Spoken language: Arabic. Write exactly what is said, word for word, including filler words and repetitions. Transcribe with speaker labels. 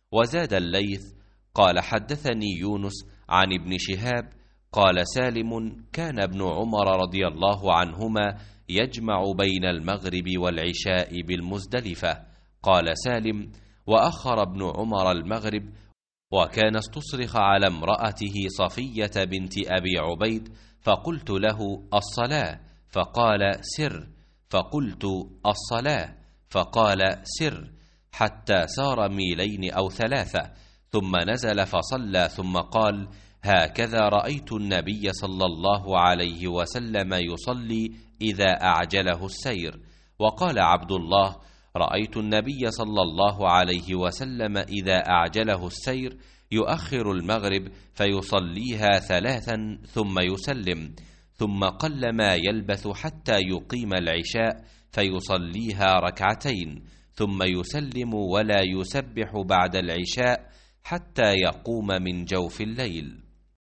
Speaker 1: وزاد الليث قال حدثني يونس عن ابن شهاب قال سالم كان ابن عمر رضي الله عنهما يجمع بين المغرب والعشاء بالمزدلفة. قال سالم وأخر ابن عمر المغرب، وكان استصرخ على امرأته صفية بنت أبي عبيد، فقلت له الصلاة، فقال سر، فقلت الصلاة، فقال سر، حتى سار ميلين أو ثلاثة، ثم نزل فصلى، ثم قال هكذا رأيت النبي صلى الله عليه وسلم يصلي إذا أعجله السير. وقال عبد الله رأيت النبي صلى الله عليه وسلم إذا أعجله السير يؤخر المغرب فيصليها ثلاثا ثم يسلم، ثم قل ما يلبث حتى يقيم العشاء فيصليها ركعتين، ثم يسلم ولا يسبح بعد العشاء حتى يقوم من جوف الليل.